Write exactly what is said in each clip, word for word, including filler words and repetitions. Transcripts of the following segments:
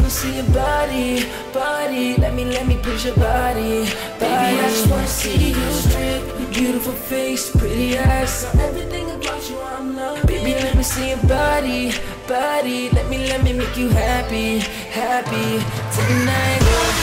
wanna see your body, body. Let me, let me push your body, body. Baby, I just wanna see you strip. Your beautiful face, pretty eyes, everything about you I'm loving. Baby, let me see your body, body. Let me, let me make you happy, happy tonight.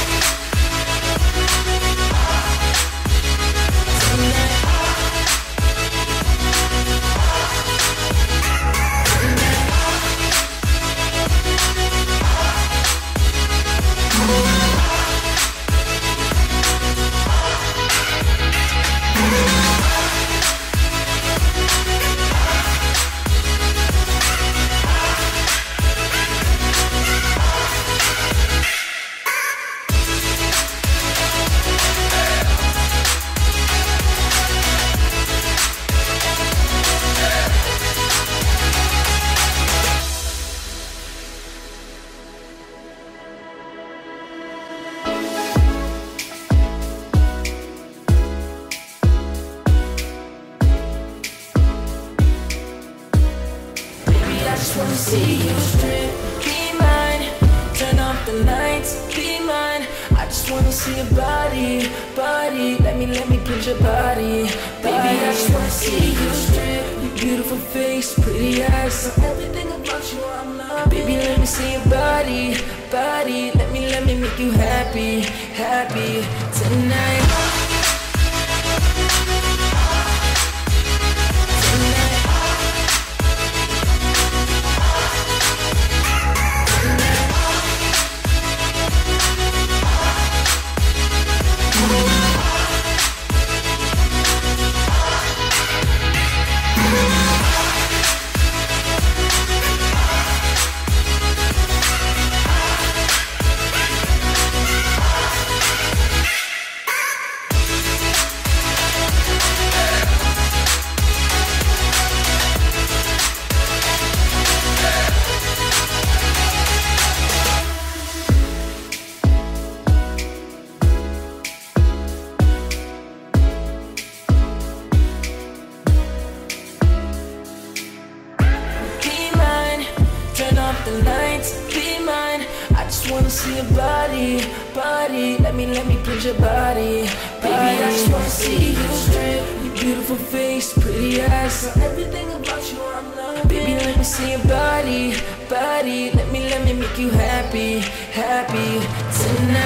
I just wanna see you strip, be mine. Turn off the lights, be mine. I just wanna see your body, body. Let me, let me push your body, baby. I just wanna see you strip. Your beautiful face, pretty eyes, everything about you I'm loving. Baby, let me see your body, body. Let me, let me make you happy, happy tonight. The lights, be mine. I just wanna see your body, body. Let me, let me push your body, baby. I just wanna see you strip. Your beautiful face, pretty eyes, everything about you I'm loving. Baby, let me see your body, body. Let me, let me make you happy, happy tonight.